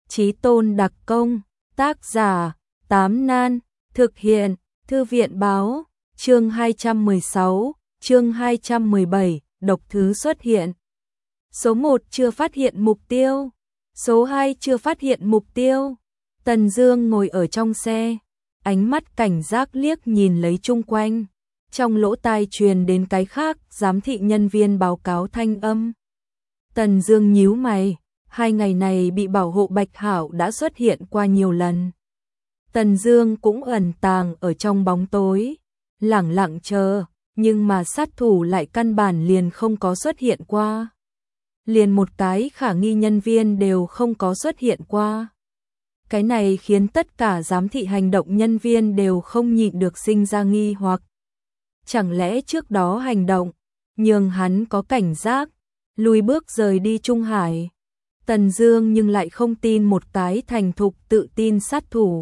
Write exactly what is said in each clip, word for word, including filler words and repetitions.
Chí tôn đặc công, tác giả, Tám Nan, thực hiện, Thư viện báo, chương hai trăm mười sáu, chương hai trăm mười bảy, độc thứ xuất hiện. Số một chưa phát hiện mục tiêu, số hai chưa phát hiện mục tiêu. Tần Dương ngồi ở trong xe, ánh mắt cảnh giác liếc nhìn lấy chung quanh, trong lỗ tai truyền đến cái khác, giám thị nhân viên báo cáo thanh âm. Tần Dương nhíu mày, hai ngày này bị bảo hộ Bạch Hạo đã xuất hiện qua nhiều lần. Tần Dương cũng ẩn tàng ở trong bóng tối, lẳng lặng chờ, nhưng mà sát thủ lại căn bản liền không có xuất hiện qua. Liền một cái khả nghi nhân viên đều không có xuất hiện qua. Cái này khiến tất cả giám thị hành động nhân viên đều không nhịn được sinh ra nghi hoặc. Chẳng lẽ trước đó hành động, nhường hắn có cảnh giác, lùi bước rời đi Trung Hải. Tần Dương nhưng lại không tin một cái thành thục tự tin sát thủ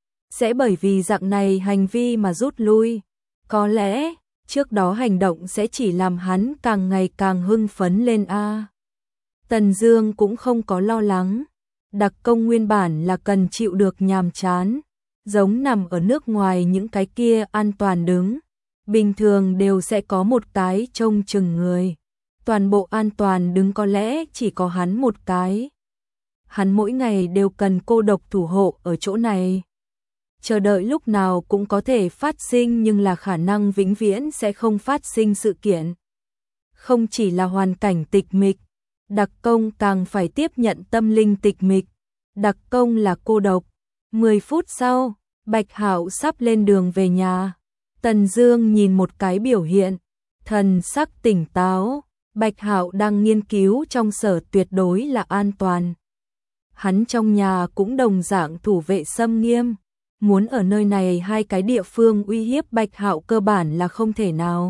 sẽ bởi vì dạng này hành vi mà rút lui. Có lẽ, trước đó hành động sẽ chỉ làm hắn càng ngày càng hưng phấn lên a. Tần Dương cũng không có lo lắng. Đặc công nguyên bản là cần chịu được nhàm chán, giống nằm ở nước ngoài những cái kia an toàn đứng. Bình thường đều sẽ có một cái trông chừng người. Toàn bộ an toàn đứng có lẽ chỉ có hắn một cái. Hắn mỗi ngày đều cần cô độc thủ hộ ở chỗ này. Chờ đợi lúc nào cũng có thể phát sinh nhưng là khả năng vĩnh viễn sẽ không phát sinh sự kiện. Không chỉ là hoàn cảnh tịch mịch, đặc công càng phải tiếp nhận tâm linh tịch mịch. Đặc công là cô độc. mười phút sau, Bạch Hạo sắp lên đường về nhà. Tần Dương nhìn một cái biểu hiện, thần sắc tỉnh táo. Bạch Hạo đang nghiên cứu trong sở tuyệt đối là an toàn. Hắn trong nhà cũng đồng dạng thủ vệ xâm nghiêm. Muốn ở nơi này hai cái địa phương uy hiếp Bạch Hạo cơ bản là không thể nào.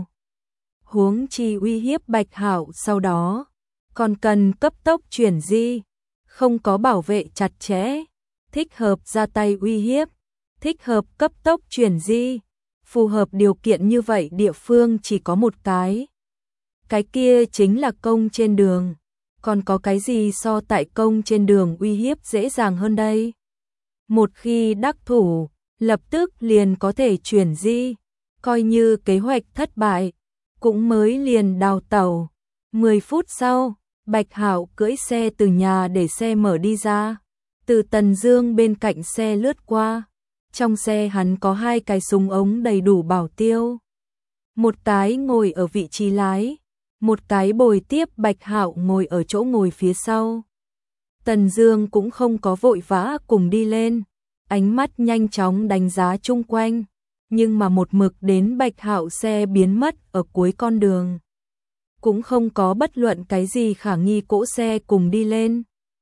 Huống chi uy hiếp Bạch Hạo sau đó, còn cần cấp tốc chuyển di, không có bảo vệ chặt chẽ, thích hợp ra tay uy hiếp, thích hợp cấp tốc chuyển di, phù hợp điều kiện như vậy địa phương chỉ có một cái. Cái kia chính là công trên đường, còn có cái gì so tại công trên đường uy hiếp dễ dàng hơn đây? Một khi đắc thủ, lập tức liền có thể chuyển di, coi như kế hoạch thất bại, cũng mới liền đào tẩu. mười phút sau, Bạch Hạo cưỡi xe từ nhà để xe mở đi ra, từ Tần Dương bên cạnh xe lướt qua. Trong xe hắn có hai cái súng ống đầy đủ bảo tiêu. Một cái ngồi ở vị trí lái, một cái bồi tiếp Bạch Hạo ngồi ở chỗ ngồi phía sau. Tần Dương cũng không có vội vã cùng đi lên, ánh mắt nhanh chóng đánh giá chung quanh, nhưng mà một mực đến Bạch Hạo xe biến mất ở cuối con đường. Cũng không có bất luận cái gì khả nghi cỗ xe cùng đi lên.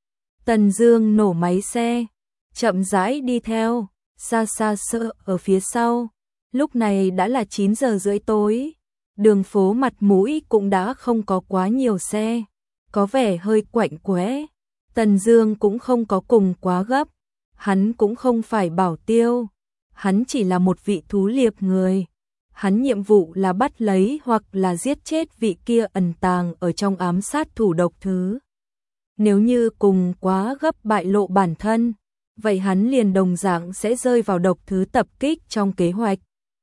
Tần Dương nổ máy xe, chậm rãi đi theo, xa xa sợ ở phía sau. Lúc này đã là chín giờ rưỡi tối, đường phố mặt mũi cũng đã không có quá nhiều xe, có vẻ hơi quạnh quẽ. Tần Dương cũng không có cùng quá gấp, hắn cũng không phải bảo tiêu, hắn chỉ là một vị thú liệp người. Hắn nhiệm vụ là bắt lấy hoặc là giết chết vị kia ẩn tàng ở trong ám sát thủ độc thứ. Nếu như cùng quá gấp bại lộ bản thân, vậy hắn liền đồng dạng sẽ rơi vào độc thứ tập kích trong kế hoạch,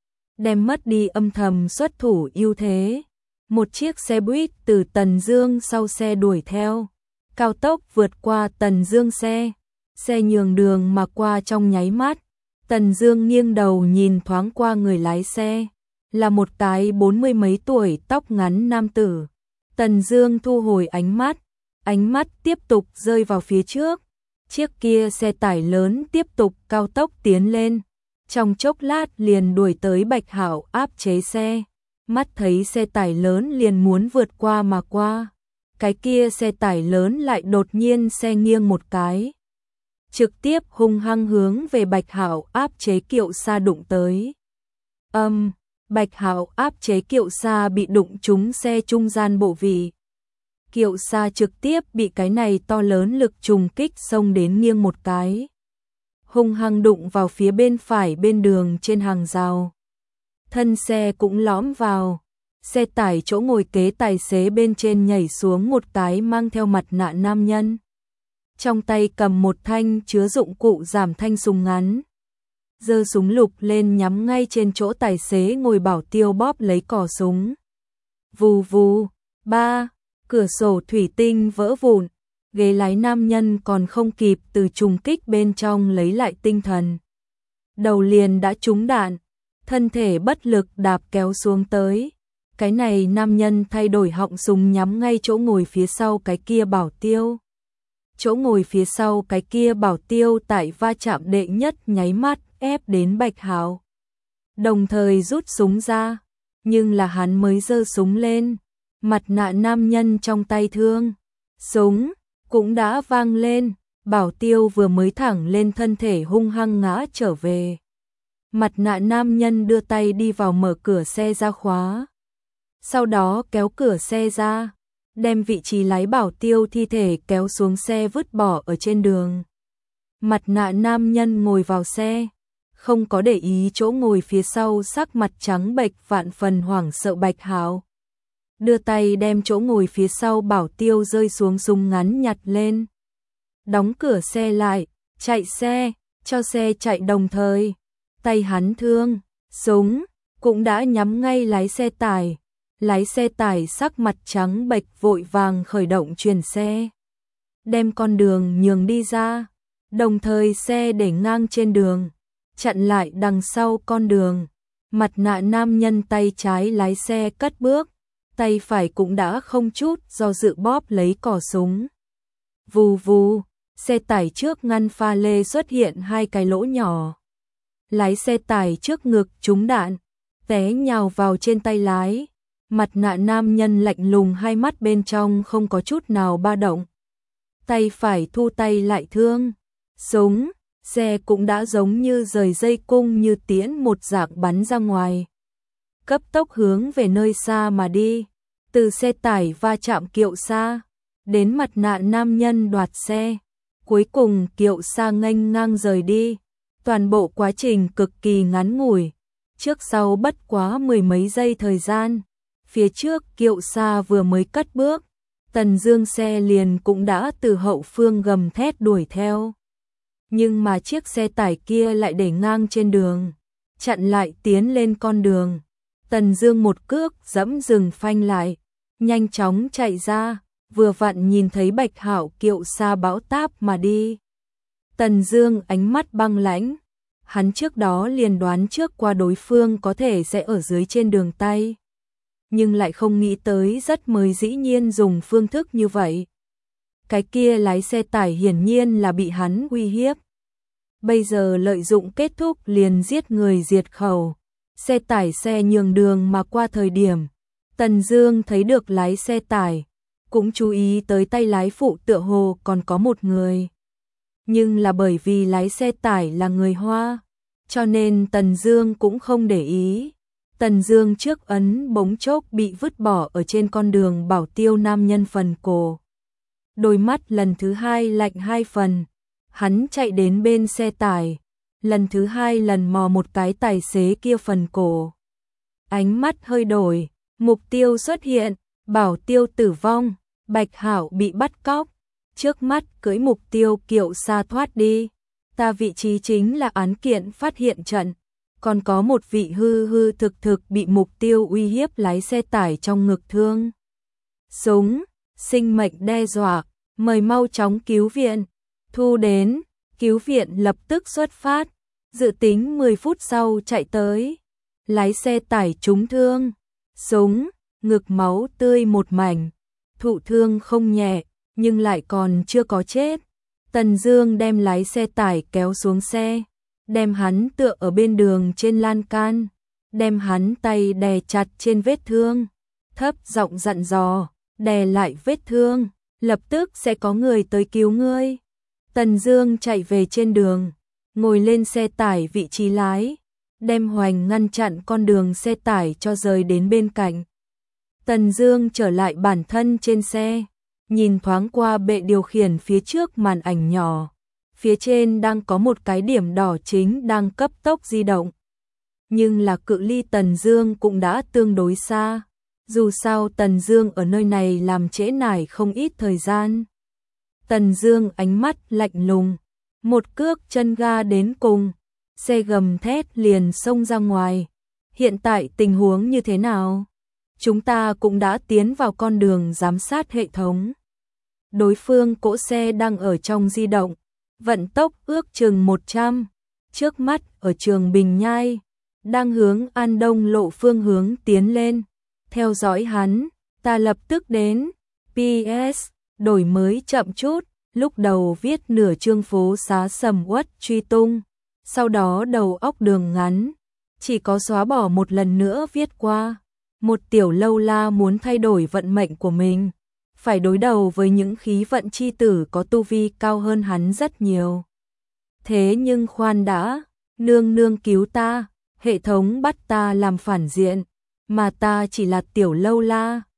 đem mất đi âm thầm xuất thủ ưu thế. Một chiếc xe buýt từ Tần Dương sau xe đuổi theo, cao tốc vượt qua Tần Dương xe, xe nhường đường mà qua trong nháy mắt. Tần Dương nghiêng đầu nhìn thoáng qua người lái xe, là một cái bốn mươi mấy tuổi tóc ngắn nam tử. Tần Dương thu hồi ánh mắt, ánh mắt tiếp tục rơi vào phía trước. Chiếc kia xe tải lớn tiếp tục cao tốc tiến lên, trong chốc lát liền đuổi tới Bạch Hạo áp chế xe. Mắt thấy xe tải lớn liền muốn vượt qua mà qua, cái kia xe tải lớn lại đột nhiên xe nghiêng một cái, trực tiếp hung hăng hướng về Bạch Hạo áp chế kiệu xa đụng tới. Âm, um, Bạch Hạo áp chế kiệu xa bị đụng trúng xe trung gian bộ vị. Kiệu xa trực tiếp bị cái này to lớn lực trùng kích xông đến nghiêng một cái, hung hăng đụng vào phía bên phải bên đường trên hàng rào. Thân xe cũng lõm vào, xe tải chỗ ngồi kế tài xế bên trên nhảy xuống một cái mang theo mặt nạ nam nhân. trong tay cầm một thanh chứa dụng cụ giảm thanh súng ngắn. Giơ súng lục lên nhắm ngay trên chỗ tài xế ngồi Bảo Tiêu bóp lấy cò súng. Vù vù, ba, cửa sổ thủy tinh vỡ vụn, ghế lái nam nhân còn không kịp từ trùng kích bên trong lấy lại tinh thần. Đầu liền đã trúng đạn, thân thể bất lực đạp kéo xuống tới. Cái này nam nhân thay đổi họng súng nhắm ngay chỗ ngồi phía sau cái kia Bảo Tiêu. Chỗ ngồi phía sau cái kia Bảo Tiêu tại va chạm đệ nhất nháy mắt ép đến Bạch Hạo. Đồng thời rút súng ra, nhưng là hắn mới giơ súng lên, mặt nạ nam nhân trong tay thương, súng cũng đã vang lên, Bảo Tiêu vừa mới thẳng lên thân thể hung hăng ngã trở về. Mặt nạ nam nhân đưa tay đi vào mở cửa xe ra khóa. Sau đó kéo cửa xe ra, đem vị trí lái Bảo Tiêu thi thể kéo xuống xe vứt bỏ ở trên đường. Mặt nạ nam nhân ngồi vào xe, không có để ý chỗ ngồi phía sau sắc mặt trắng bệch vạn phần hoảng sợ Bạch Hạo. Đưa tay đem chỗ ngồi phía sau Bảo Tiêu rơi xuống súng ngắn nhặt lên. Đóng cửa xe lại, chạy xe, cho xe chạy đồng thời. Tay hắn thương, súng, cũng đã nhắm ngay lái xe tải. Lái xe tải sắc mặt trắng bệch vội vàng khởi động chuyển xe. Đem con đường nhường đi ra, đồng thời xe để ngang trên đường, chặn lại đằng sau con đường. Mặt nạ nam nhân tay trái lái xe cất bước, tay phải cũng đã không chút do dự bóp lấy cò súng. Vù vù, xe tải trước ngăn pha lê xuất hiện hai cái lỗ nhỏ. Lái xe tải trước ngực trúng đạn, té nhào vào trên tay lái. Mặt nạ nam nhân lạnh lùng hai mắt bên trong không có chút nào ba động. Tay phải thu tay lại thương, súng, xe cũng đã giống như rời dây cung như tiễn một dạng bắn ra ngoài. Cấp tốc hướng về nơi xa mà đi, từ xe tải va chạm kiệu xa, đến mặt nạ nam nhân đoạt xe. Cuối cùng kiệu xa nghênh ngang rời đi, toàn bộ quá trình cực kỳ ngắn ngủi, trước sau bất quá mười mấy giây thời gian. Phía trước kiệu xa vừa mới cất bước, Tần Dương xe liền cũng đã từ hậu phương gầm thét đuổi theo. Nhưng mà chiếc xe tải kia lại để ngang trên đường, chặn lại tiến lên con đường. Tần Dương một cước giẫm dừng phanh lại, nhanh chóng chạy ra, vừa vặn nhìn thấy Bạch Hạo kiệu xa bão táp mà đi. Tần Dương ánh mắt băng lãnh, hắn trước đó liền đoán trước qua đối phương có thể sẽ ở dưới trên đường tay, nhưng lại không nghĩ tới rất mới dĩ nhiên dùng phương thức như vậy. Cái kia lái xe tải hiển nhiên là bị hắn uy hiếp. Bây giờ lợi dụng kết thúc liền giết người diệt khẩu. Xe tải xe nhường đường mà qua thời điểm, Tần Dương thấy được lái xe tải, cũng chú ý tới tay lái phụ tựa hồ còn có một người. Nhưng là bởi vì lái xe tải là người Hoa, cho nên Tần Dương cũng không để ý. Tần Dương trước ấn bỗng chốc bị vứt bỏ ở trên con đường Bảo Tiêu nam nhân phần cổ. Đôi mắt lần thứ hai lạnh hai phần, hắn chạy đến bên xe tải, lần thứ hai lần mò một cái tài xế kia phần cổ. Ánh mắt hơi đổi, mục tiêu xuất hiện, Bảo Tiêu tử vong, Bạch Hạo bị bắt cóc, trước mắt cưỡi mục tiêu kiệu xa thoát đi. Ta vị trí chính là án kiện phát hiện trận. Còn có một vị hư hư thực thực bị mục tiêu uy hiếp lái xe tải trong ngực thương. Súng, sinh mệnh đe dọa, mời mau chóng cứu viện. Thu đến, cứu viện lập tức xuất phát, dự tính mười phút sau chạy tới. Lái xe tải trúng thương, súng, ngực máu tươi một mảnh, thụ thương không nhẹ, nhưng lại còn chưa có chết. Tần Dương đem lái xe tải kéo xuống xe, đem hắn tựa ở bên đường trên lan can, đem hắn tay đè chặt trên vết thương, thấp giọng dặn dò, đè lại vết thương, lập tức sẽ có người tới cứu ngươi. Tần Dương chạy về trên đường, ngồi lên xe tải vị trí lái, đem Hoành ngăn chặn con đường xe tải cho rời đến bên cạnh. Tần Dương trở lại bản thân trên xe, nhìn thoáng qua bệ điều khiển phía trước màn ảnh nhỏ. Phía trên đang có một cái điểm đỏ chính đang cấp tốc di động. Nhưng là cự ly Tần Dương cũng đã tương đối xa. Dù sao Tần Dương ở nơi này làm trễ nải không ít thời gian. Tần Dương ánh mắt lạnh lùng, một cước chân ga đến cùng, xe gầm thét liền xông ra ngoài. Hiện tại tình huống như thế nào? Chúng ta cũng đã tiến vào con đường giám sát hệ thống. Đối phương cỗ xe đang ở trong di động, vận tốc ước chừng một trăm, trước mắt ở Trường Bình Nhai, đang hướng An Đông lộ phương hướng tiến lên. Theo dõi hắn, ta lập tức đến. pê ét đổi mới chậm chút, lúc đầu viết nửa chương phố xá sầm uất truy tung, sau đó đầu óc đường ngắn, chỉ có xóa bỏ một lần nữa viết qua. Một tiểu lâu la muốn thay đổi vận mệnh của mình, phải đối đầu với những khí vận chi tử có tu vi cao hơn hắn rất nhiều. Thế nhưng khoan đã, nương nương cứu ta, hệ thống bắt ta làm phản diện, mà ta chỉ là tiểu lâu la,